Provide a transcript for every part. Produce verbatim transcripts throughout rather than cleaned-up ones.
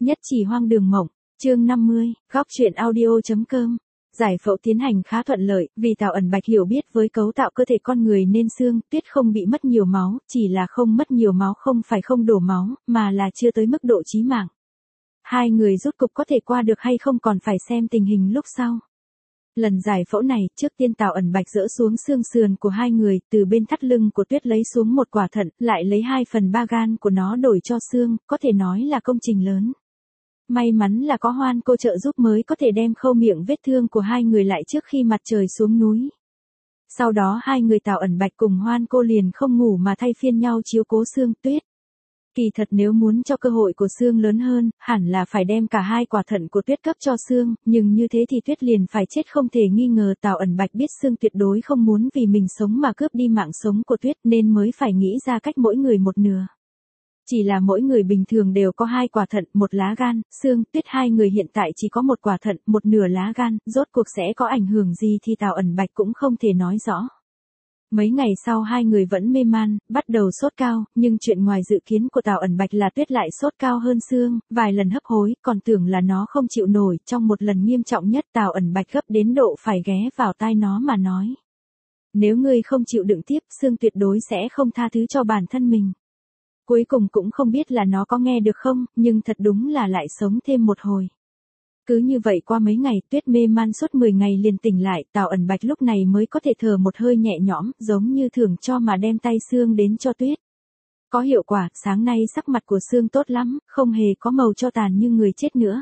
Nhất chỉ hoang đường mộng, chương năm mươi, góc truyện audio.com. Giải phẫu tiến hành khá thuận lợi, vì Tào ẩn bạch hiểu biết với cấu tạo cơ thể con người nên xương tuyết không bị mất nhiều máu, chỉ là không mất nhiều máu không phải không đổ máu, mà là chưa tới mức độ chí mạng. Hai người rốt cục có thể qua được hay không còn phải xem tình hình lúc sau. Lần giải phẫu này, trước tiên Tào ẩn bạch dỡ xuống xương sườn của hai người, từ bên thắt lưng của tuyết lấy xuống một quả thận, lại lấy hai phần ba gan của nó đổi cho xương, có thể nói là công trình lớn. May mắn là có Hoan cô trợ giúp mới có thể đem khâu miệng vết thương của hai người lại trước khi mặt trời xuống núi. Sau đó hai người Tào ẩn bạch cùng Hoan cô liền không ngủ mà thay phiên nhau chiếu cố xương tuyết. Kỳ thật nếu muốn cho cơ hội của xương lớn hơn, hẳn là phải đem cả hai quả thận của tuyết cấp cho xương, nhưng như thế thì tuyết liền phải chết không thể nghi ngờ. Tào ẩn bạch biết xương tuyệt đối không muốn vì mình sống mà cướp đi mạng sống của tuyết nên mới phải nghĩ ra cách mỗi người một nửa. Chỉ là mỗi người bình thường đều có hai quả thận, một lá gan, xương, tuyết hai người hiện tại chỉ có một quả thận, một nửa lá gan, rốt cuộc sẽ có ảnh hưởng gì thì Tào ẩn bạch cũng không thể nói rõ. Mấy ngày sau hai người vẫn mê man, bắt đầu sốt cao, nhưng chuyện ngoài dự kiến của Tào ẩn bạch là tuyết lại sốt cao hơn xương, vài lần hấp hối, còn tưởng là nó không chịu nổi, trong một lần nghiêm trọng nhất Tào ẩn bạch gấp đến độ phải ghé vào tai nó mà nói. Nếu ngươi không chịu đựng tiếp, xương tuyệt đối sẽ không tha thứ cho bản thân mình. Cuối cùng cũng không biết là nó có nghe được không, nhưng thật đúng là lại sống thêm một hồi. Cứ như vậy qua mấy ngày, tuyết mê man suốt mười ngày liền tỉnh lại, Tào ẩn bạch lúc này mới có thể thở một hơi nhẹ nhõm, giống như thưởng cho mà đem tay xương đến cho tuyết. Có hiệu quả, sáng nay sắc mặt của xương tốt lắm, không hề có màu cho tàn như người chết nữa.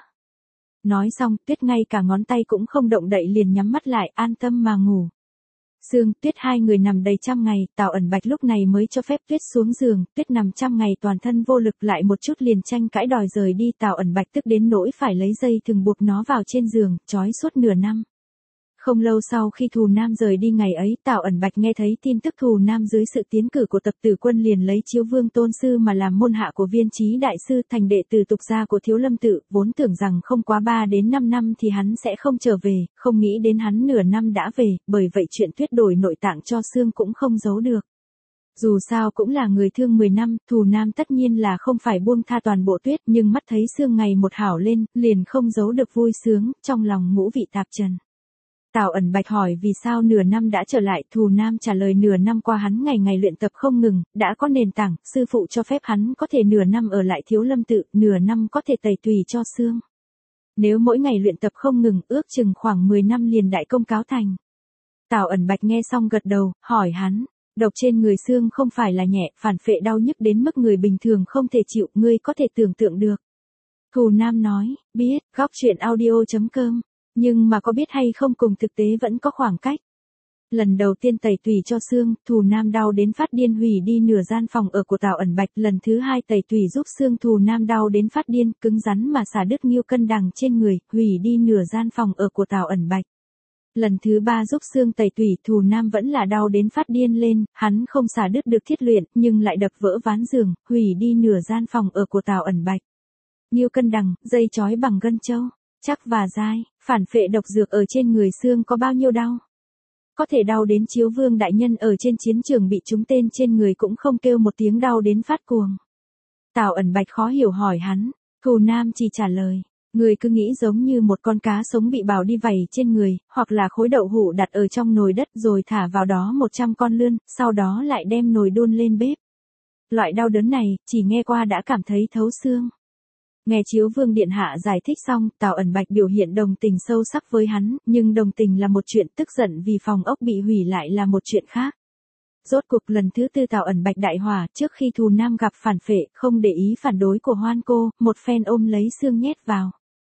Nói xong, tuyết ngay cả ngón tay cũng không động đậy liền nhắm mắt lại, an tâm mà ngủ. Sương, tuyết hai người nằm đầy trăm ngày, Tào ẩn bạch lúc này mới cho phép tuyết xuống giường, tuyết nằm trăm ngày toàn thân vô lực lại một chút liền tranh cãi đòi rời đi. Tào ẩn bạch tức đến nỗi phải lấy dây thừng buộc nó vào trên giường, trói suốt nửa năm. Không lâu sau khi Thù Nam rời đi ngày ấy, Tào ẩn bạch nghe thấy tin tức Thù Nam dưới sự tiến cử của Tập Tử Quân liền lấy Chiếu Vương Tôn Sư mà làm môn hạ của Viên Chí Đại Sư, thành đệ tử tục gia của Thiếu Lâm Tự, vốn tưởng rằng không quá ba đến năm năm thì hắn sẽ không trở về, không nghĩ đến hắn nửa năm đã về, bởi vậy chuyện tuyết đổi nội tạng cho xương cũng không giấu được. Dù sao cũng là người thương mười năm, Thù Nam tất nhiên là không phải buông tha toàn bộ tuyết, nhưng mắt thấy xương ngày một hảo lên, liền không giấu được vui sướng, trong lòng ngũ vị tạp trần. Tào ẩn bạch hỏi vì sao nửa năm đã trở lại, Thù Nam trả lời nửa năm qua hắn ngày ngày luyện tập không ngừng, đã có nền tảng, sư phụ cho phép hắn có thể nửa năm ở lại Thiếu Lâm Tự, nửa năm có thể tẩy tùy cho xương. Nếu mỗi ngày luyện tập không ngừng, ước chừng khoảng mười năm liền đại công cáo thành. Tào ẩn bạch nghe xong gật đầu, hỏi hắn, độc trên người xương không phải là nhẹ, phản phệ đau nhức đến mức người bình thường không thể chịu, ngươi có thể tưởng tượng được. Thù Nam nói, biết, góc truyện audio.com. Nhưng mà có biết hay không cùng thực tế vẫn có khoảng cách. Lần đầu tiên tẩy tùy cho xương, Thù Nam đau đến phát điên hủy đi nửa gian phòng ở của Tào ẩn bạch. Lần thứ hai tẩy tùy giúp xương, Thù Nam đau đến phát điên, cứng rắn mà xả đứt nghiêu cân đằng trên người, hủy đi nửa gian phòng ở của Tào ẩn bạch. Lần thứ ba giúp xương tẩy tùy, Thù Nam vẫn là đau đến phát điên lên, hắn không xả đứt được thiết luyện, nhưng lại đập vỡ ván giường, hủy đi nửa gian phòng ở của Tào ẩn bạch. Nghiêu cân đằng, dây trói bằng gân châu, chắc và dai, phản phệ độc dược ở trên người xương có bao nhiêu đau? Có thể đau đến Chiếu Vương đại nhân ở trên chiến trường bị trúng tên trên người cũng không kêu một tiếng đau đến phát cuồng. Tào ẩn bạch khó hiểu hỏi hắn, Thù Nam chỉ trả lời, người cứ nghĩ giống như một con cá sống bị bào đi vảy trên người, hoặc là khối đậu hũ đặt ở trong nồi đất rồi thả vào đó một trăm con lươn, sau đó lại đem nồi đun lên bếp. Loại đau đớn này, chỉ nghe qua đã cảm thấy thấu xương. Nghe Chiếu Vương điện hạ giải thích xong, Tào ẩn bạch biểu hiện đồng tình sâu sắc với hắn, nhưng đồng tình là một chuyện, tức giận vì phòng ốc bị hủy lại là một chuyện khác. Rốt cuộc lần thứ tư Tào ẩn bạch đại hỏa, trước khi Thù Nam gặp phản phệ, không để ý phản đối của Hoan cô, một phen ôm lấy xương nhét vào.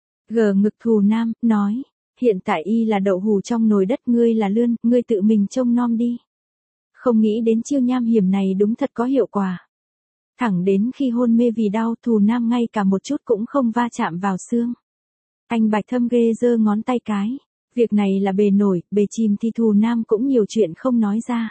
Gờ ngực Thù Nam, nói, hiện tại y là đậu hũ trong nồi đất, ngươi là lươn, ngươi tự mình trông nom đi. Không nghĩ đến chiêu nham hiểm này đúng thật có hiệu quả. Thẳng đến khi hôn mê vì đau, Thù Nam ngay cả một chút cũng không va chạm vào xương. Anh bạch thâm ghê giơ ngón tay cái. Việc này là bề nổi, bề chìm thì Thù Nam cũng nhiều chuyện không nói ra.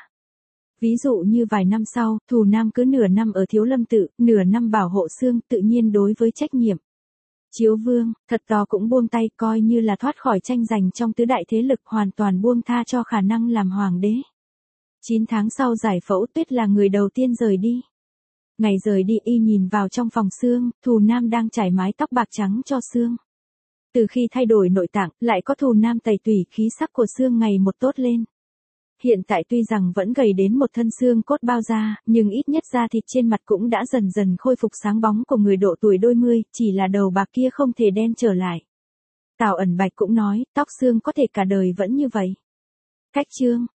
Ví dụ như vài năm sau, Thù Nam cứ nửa năm ở Thiếu Lâm Tự, nửa năm bảo hộ xương, tự nhiên đối với trách nhiệm. Chiếu Vương, thật to cũng buông tay, coi như là thoát khỏi tranh giành trong tứ đại thế lực, hoàn toàn buông tha cho khả năng làm hoàng đế. chín tháng sau giải phẫu, Tuyết là người đầu tiên rời đi. Ngày rời đi y nhìn vào trong phòng Sương, Thù Nam đang trải mái tóc bạc trắng cho Sương. Từ khi thay đổi nội tạng, lại có Thù Nam tẩy tủy, khí sắc của Sương ngày một tốt lên. Hiện tại tuy rằng vẫn gầy đến một thân xương cốt bao da, nhưng ít nhất da thịt trên mặt cũng đã dần dần khôi phục sáng bóng của người độ tuổi đôi mươi, chỉ là đầu bạc kia không thể đen trở lại. Tào Ẩn Bạch cũng nói, tóc Sương có thể cả đời vẫn như vậy. Cách chương